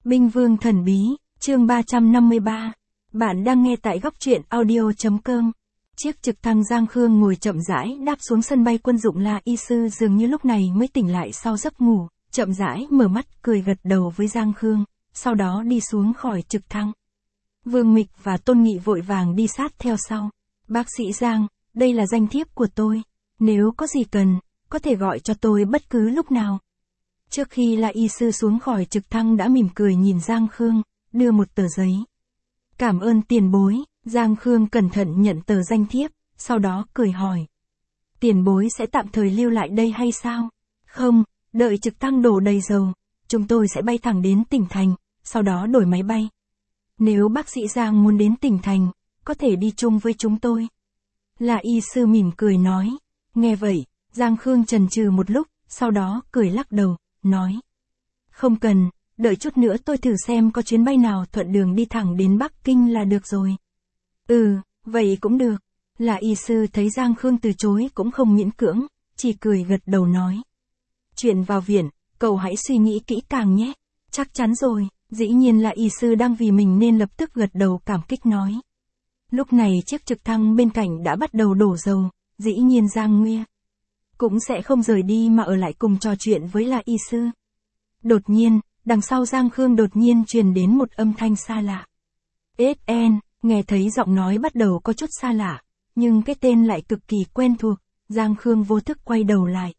Binh Vương Thần Bí, chương 353. Bạn đang nghe tại góc truyện audio.com. Chiếc trực thăng Giang Khương ngồi chậm rãi đáp xuống sân bay quân dụng La Y Sư dường như lúc này mới tỉnh lại sau giấc ngủ, chậm rãi mở mắt cười gật đầu với Giang Khương, sau đó đi xuống khỏi trực thăng. Vương Mịch và Tôn Nghị vội vàng đi sát theo sau. Bác sĩ Giang, đây là danh thiếp của tôi. Nếu có gì cần, có thể gọi cho tôi bất cứ lúc nào. Trước khi La Y Sư xuống khỏi trực thăng đã mỉm cười nhìn Giang Khương, đưa một tờ giấy. Cảm ơn tiền bối, Giang Khương cẩn thận nhận tờ danh thiếp, sau đó cười hỏi. Tiền bối sẽ tạm thời lưu lại đây hay sao? Không, đợi trực thăng đổ đầy dầu, chúng tôi sẽ bay thẳng đến tỉnh thành, sau đó đổi máy bay. Nếu bác sĩ Giang muốn đến tỉnh thành, có thể đi chung với chúng tôi. La Y Sư mỉm cười nói. Nghe vậy, Giang Khương chần chừ một lúc, sau đó cười lắc đầu, nói. Không cần, đợi chút nữa tôi thử xem có chuyến bay nào thuận đường đi thẳng đến Bắc Kinh là được rồi. Vậy cũng được. La Y Sư thấy Giang Khương từ chối cũng không miễn cưỡng, chỉ cười gật đầu nói. Chuyện vào viện, cậu hãy suy nghĩ kỹ càng nhé. Chắc chắn rồi, dĩ nhiên La Y Sư đang vì mình nên lập tức gật đầu cảm kích nói. Lúc này chiếc trực thăng bên cạnh đã bắt đầu đổ dầu, dĩ nhiên Giang Nguya cũng sẽ không rời đi mà ở lại cùng trò chuyện với La Y Sư. Đột nhiên, đằng sau Giang Khương đột nhiên truyền đến một âm thanh xa lạ. SN, nghe thấy giọng nói bắt đầu có chút xa lạ, nhưng cái tên lại cực kỳ quen thuộc, Giang Khương vô thức quay đầu lại.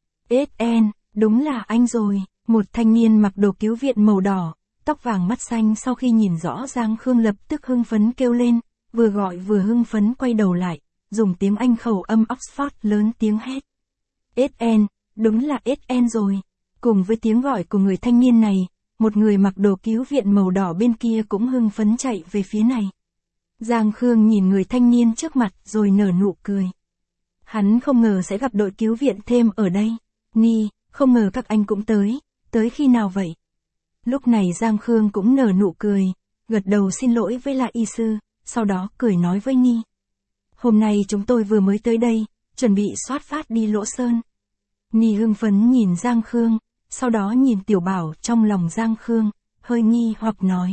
SN, đúng là anh rồi, một thanh niên mặc đồ cứu viện màu đỏ, tóc vàng mắt xanh sau khi nhìn rõ Giang Khương lập tức hưng phấn kêu lên, vừa gọi vừa hưng phấn quay đầu lại, dùng tiếng Anh khẩu âm Oxford lớn tiếng hét. SN, đúng là SN rồi. Cùng với tiếng gọi của người thanh niên này, một người mặc đồ cứu viện màu đỏ bên kia cũng hưng phấn chạy về phía này. Giang Khương nhìn người thanh niên trước mặt rồi nở nụ cười. Hắn không ngờ sẽ gặp đội cứu viện thêm ở đây. Không ngờ các anh cũng tới khi nào vậy? Lúc này Giang Khương cũng nở nụ cười, gật đầu xin lỗi với La Y Sư, sau đó cười nói với Ni. Hôm nay chúng tôi vừa mới tới đây, chuẩn bị xuất phát đi Lỗ Sơn. Ni hưng phấn nhìn Giang Khương, sau đó nhìn Tiểu Bảo trong lòng Giang Khương, hơi nghi hoặc nói.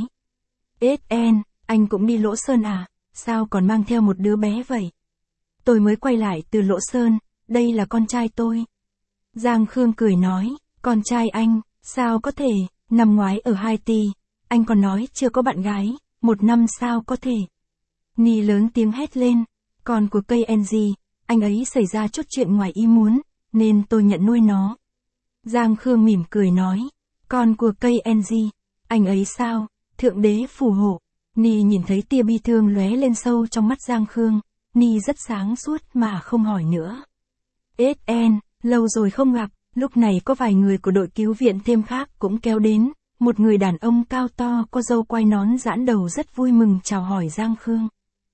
SN, anh cũng đi Lỗ Sơn à, sao còn mang theo một đứa bé vậy? Tôi mới quay lại từ Lỗ Sơn, đây là con trai tôi. Giang Khương cười nói, con trai anh, sao có thể, năm ngoái ở Haiti, anh còn nói chưa có bạn gái, một năm sao có thể. Ni lớn tiếng hét lên, con của KNG, anh ấy xảy ra chút chuyện ngoài ý muốn, nên tôi nhận nuôi nó. Giang Khương mỉm cười nói, con của KNG, anh ấy sao, thượng đế phù hộ. Ni nhìn thấy tia bi thương lóe lên sâu trong mắt Giang Khương, Ni rất sáng suốt mà không hỏi nữa. SN, lâu rồi không gặp, lúc này có vài người của đội cứu viện thêm khác cũng kéo đến, một người đàn ông cao to có râu quai nón giãn đầu rất vui mừng chào hỏi Giang Khương.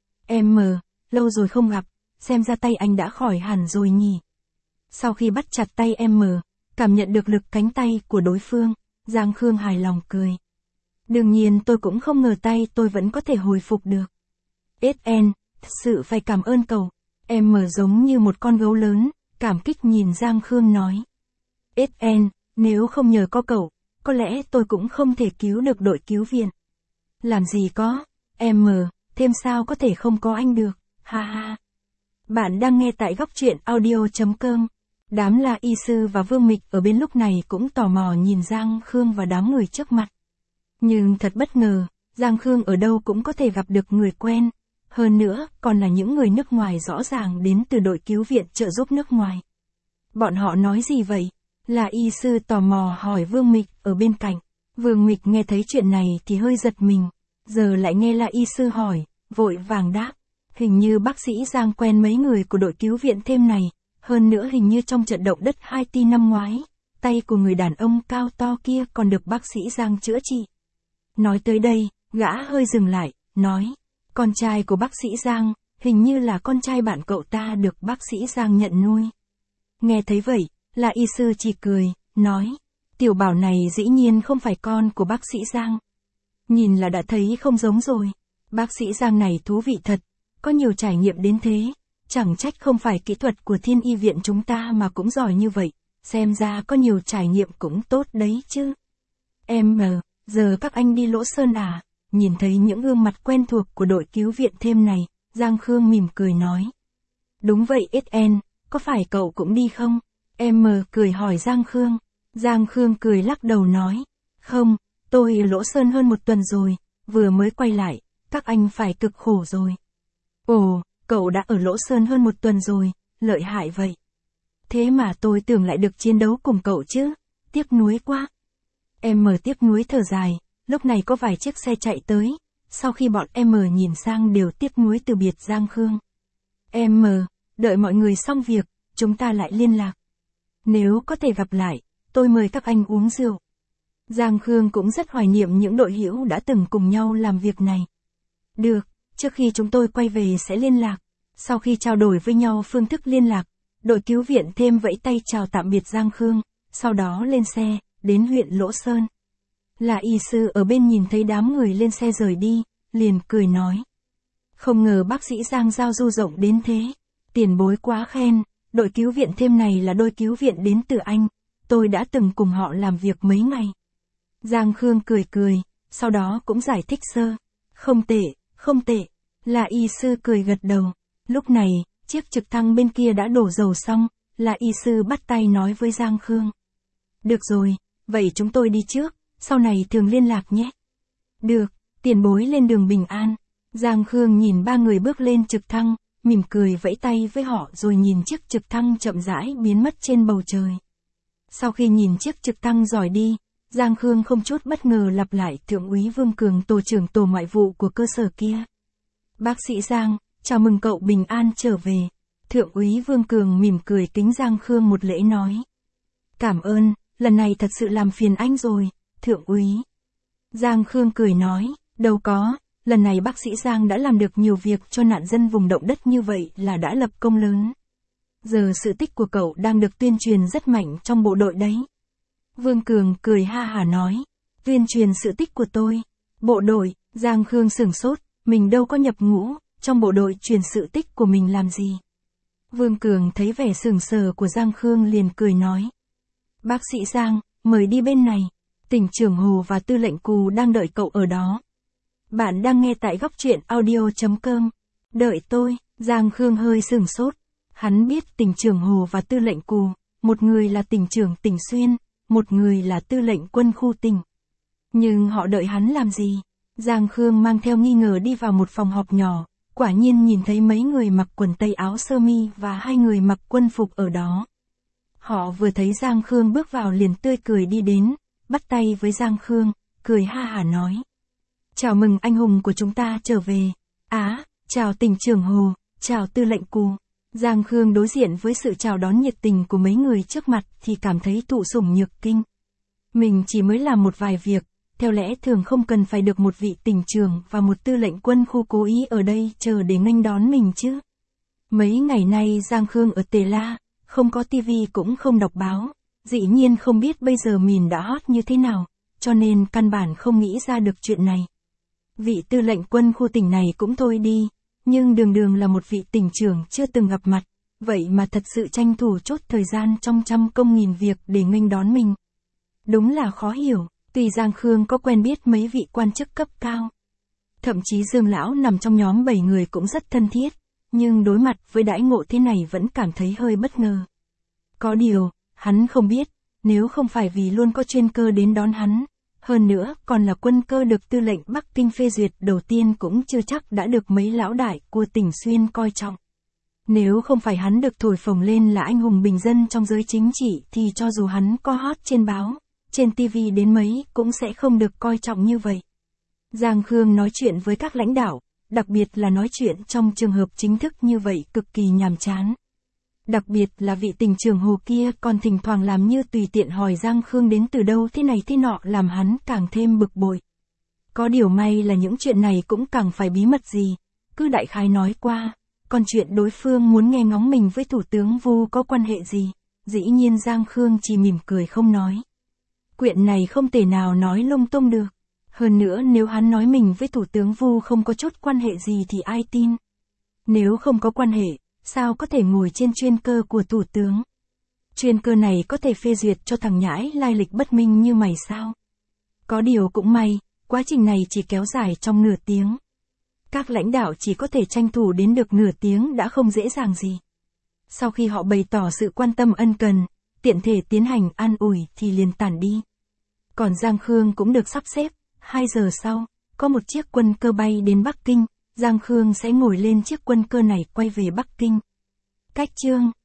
Lâu rồi không gặp, xem ra tay anh đã khỏi hẳn rồi nhỉ. Sau khi bắt chặt tay cảm nhận được lực cánh tay của đối phương, Giang Khương hài lòng cười. Đương nhiên tôi cũng không ngờ tay tôi vẫn có thể hồi phục được. SN, thật sự phải cảm ơn cậu. Giống như một con gấu lớn, cảm kích nhìn Giang Khương nói. SN, nếu không nhờ có cậu, có lẽ tôi cũng không thể cứu được đội cứu viện. Làm gì có, thêm sao có thể không có anh được, ha ha. Bạn đang nghe tại góc truyện audio.com. Đám La Y Sư và Vương Mịch ở bên lúc này cũng tò mò nhìn Giang Khương và đám người trước mặt. Nhưng thật bất ngờ, Giang Khương ở đâu cũng có thể gặp được người quen. Hơn nữa, còn là những người nước ngoài rõ ràng đến từ đội cứu viện trợ giúp nước ngoài. Bọn họ nói gì vậy? La Y Sư tò mò hỏi Vương Mịch ở bên cạnh. Vương Mịch nghe thấy chuyện này thì hơi giật mình. Giờ lại nghe La Y Sư hỏi, vội vàng đáp. Hình như bác sĩ Giang quen mấy người của đội cứu viện thêm này. Hơn nữa hình như trong trận động đất Haiti năm ngoái, tay của người đàn ông cao to kia còn được bác sĩ Giang chữa trị. Nói tới đây, gã hơi dừng lại, nói, con trai của bác sĩ Giang, hình như là con trai bạn cậu ta được bác sĩ Giang nhận nuôi. Nghe thấy vậy, La Y Sư chỉ cười, nói, Tiểu Bảo này dĩ nhiên không phải con của bác sĩ Giang. Nhìn là đã thấy không giống rồi, bác sĩ Giang này thú vị thật, có nhiều trải nghiệm đến thế. Chẳng trách không phải kỹ thuật của Thiên Y viện chúng ta mà cũng giỏi như vậy, xem ra có nhiều trải nghiệm cũng tốt đấy chứ. giờ các anh đi Lỗ Sơn à? Nhìn thấy những gương mặt quen thuộc của đội cứu viện thêm này, Giang Khương mỉm cười nói. Đúng vậy SN, có phải cậu cũng đi không? Em cười hỏi Giang Khương. Giang Khương cười lắc đầu nói. Không, tôi ở Lỗ Sơn hơn 1 tuần rồi, vừa mới quay lại, các anh phải cực khổ rồi. Ồ, cậu đã ở Lỗ Sơn hơn 1 tuần rồi, lợi hại vậy. Thế mà tôi tưởng lại được chiến đấu cùng cậu chứ, tiếc nuối quá. Em tiếc nuối thở dài, lúc này có vài chiếc xe chạy tới, sau khi bọn em nhìn sang đều tiếc nuối từ biệt Giang Khương. Em đợi mọi người xong việc, chúng ta lại liên lạc. Nếu có thể gặp lại, tôi mời các anh uống rượu. Giang Khương cũng rất hoài niệm những đội hữu đã từng cùng nhau làm việc này. Được, trước khi chúng tôi quay về sẽ liên lạc. Sau khi trao đổi với nhau phương thức liên lạc, đội cứu viện thêm vẫy tay chào tạm biệt Giang Khương, sau đó lên xe, đến huyện Lỗ Sơn. Là y sư ở bên nhìn thấy đám người lên xe rời đi, liền cười nói. Không ngờ bác sĩ Giang giao du rộng đến thế. Tiền bối quá khen, đội cứu viện thêm này là đội cứu viện đến từ Anh. Tôi đã từng cùng họ làm việc mấy ngày. Giang Khương cười cười, sau đó cũng giải thích sơ. Không tệ, không tệ. Là y sư cười gật đầu. Lúc này, chiếc trực thăng bên kia đã đổ dầu xong, là y sư bắt tay nói với Giang Khương. Được rồi, vậy chúng tôi đi trước, sau này thường liên lạc nhé. Được, tiền bối lên đường bình an. Giang Khương nhìn 3 người bước lên trực thăng, mỉm cười vẫy tay với họ rồi nhìn chiếc trực thăng chậm rãi biến mất trên bầu trời. Sau khi nhìn chiếc trực thăng rời đi, Giang Khương không chút bất ngờ lặp lại Thượng úy Vương Cường, tổ trưởng tổ ngoại vụ của cơ sở kia. Bác sĩ Giang, chào mừng cậu bình an trở về. Thượng úy Vương Cường mỉm cười kính Giang Khương một lễ nói. Cảm ơn, lần này thật sự làm phiền anh rồi, Thượng úy. Giang Khương cười nói, đâu có, lần này bác sĩ Giang đã làm được nhiều việc cho nạn dân vùng động đất như vậy là đã lập công lớn. Giờ sự tích của cậu đang được tuyên truyền rất mạnh trong bộ đội đấy. Vương Cường cười ha hả nói, tuyên truyền sự tích của tôi. Bộ đội, Giang Khương sửng sốt, mình đâu có nhập ngũ, trong bộ đội truyền sự tích của mình làm gì. Vương Cường thấy vẻ sững sờ của Giang Khương liền cười nói. Bác sĩ Giang, mời đi bên này, tỉnh trưởng Hồ và tư lệnh Cù đang đợi cậu ở đó. Bạn đang nghe tại góc truyện audio.com. Đợi tôi, Giang Khương hơi sửng sốt. Hắn biết tỉnh trưởng Hồ và tư lệnh Cù, một người là tỉnh trưởng tỉnh Xuyên, một người là tư lệnh quân khu tỉnh. Nhưng họ đợi hắn làm gì? Giang Khương mang theo nghi ngờ đi vào một phòng họp nhỏ, quả nhiên nhìn thấy mấy người mặc quần tây áo sơ mi và 2 người mặc quân phục ở đó. Họ vừa thấy Giang Khương bước vào liền tươi cười đi đến, bắt tay với Giang Khương, cười ha hả nói. Chào mừng anh hùng của chúng ta trở về. Chào tỉnh trưởng Hồ, chào tư lệnh Cù. Giang Khương đối diện với sự chào đón nhiệt tình của mấy người trước mặt thì cảm thấy thụ sủng nhược kinh. Mình chỉ mới làm một vài việc, theo lẽ thường không cần phải được một vị tỉnh trưởng và một tư lệnh quân khu cố ý ở đây chờ để nghênh đón mình chứ. Mấy ngày nay Giang Khương ở Tề La, không có tivi cũng không đọc báo, dĩ nhiên không biết bây giờ mình đã hot như thế nào, cho nên căn bản không nghĩ ra được chuyện này. Vị tư lệnh quân khu tỉnh này cũng thôi đi, nhưng đường là một vị tỉnh trưởng chưa từng gặp mặt, vậy mà thật sự tranh thủ chốt thời gian trong trăm công nghìn việc để nghênh đón mình. Đúng là khó hiểu, tuy Giang Khương có quen biết mấy vị quan chức cấp cao. Thậm chí Dương Lão nằm trong nhóm 7 người cũng rất thân thiết, nhưng đối mặt với đãi ngộ thế này vẫn cảm thấy hơi bất ngờ. Có điều, hắn không biết, nếu không phải vì luôn có chuyên cơ đến đón hắn, hơn nữa còn là quân cơ được tư lệnh Bắc Kinh phê duyệt đầu tiên cũng chưa chắc đã được mấy lão đại của tỉnh Xuyên coi trọng. Nếu không phải hắn được thổi phồng lên là anh hùng bình dân trong giới chính trị thì cho dù hắn có hot trên báo, trên TV đến mấy cũng sẽ không được coi trọng như vậy. Giang Khương nói chuyện với các lãnh đạo, đặc biệt là nói chuyện trong trường hợp chính thức như vậy cực kỳ nhàm chán. Đặc biệt là vị tỉnh trưởng Hồ kia còn thỉnh thoảng làm như tùy tiện hỏi Giang Khương đến từ đâu thế này thế nọ làm hắn càng thêm bực bội. Có điều may là những chuyện này cũng càng phải bí mật gì, cứ đại khái nói qua, còn chuyện đối phương muốn nghe ngóng mình với Thủ tướng Vu có quan hệ gì, dĩ nhiên Giang Khương chỉ mỉm cười không nói. Chuyện này không thể nào nói lung tung được. Hơn nữa nếu hắn nói mình với Thủ tướng Vu không có chút quan hệ gì thì ai tin. Nếu không có quan hệ, sao có thể ngồi trên chuyên cơ của Thủ tướng? Chuyên cơ này có thể phê duyệt cho thằng nhãi lai lịch bất minh như mày sao? Có điều cũng may, quá trình này chỉ kéo dài trong nửa tiếng. Các lãnh đạo chỉ có thể tranh thủ đến được nửa tiếng đã không dễ dàng gì. Sau khi họ bày tỏ sự quan tâm ân cần, tiện thể tiến hành an ủi thì liền tản đi. Còn Giang Khương cũng được sắp xếp, 2 giờ sau, có một chiếc quân cơ bay đến Bắc Kinh, Giang Khương sẽ ngồi lên chiếc quân cơ này quay về Bắc Kinh. Cách chương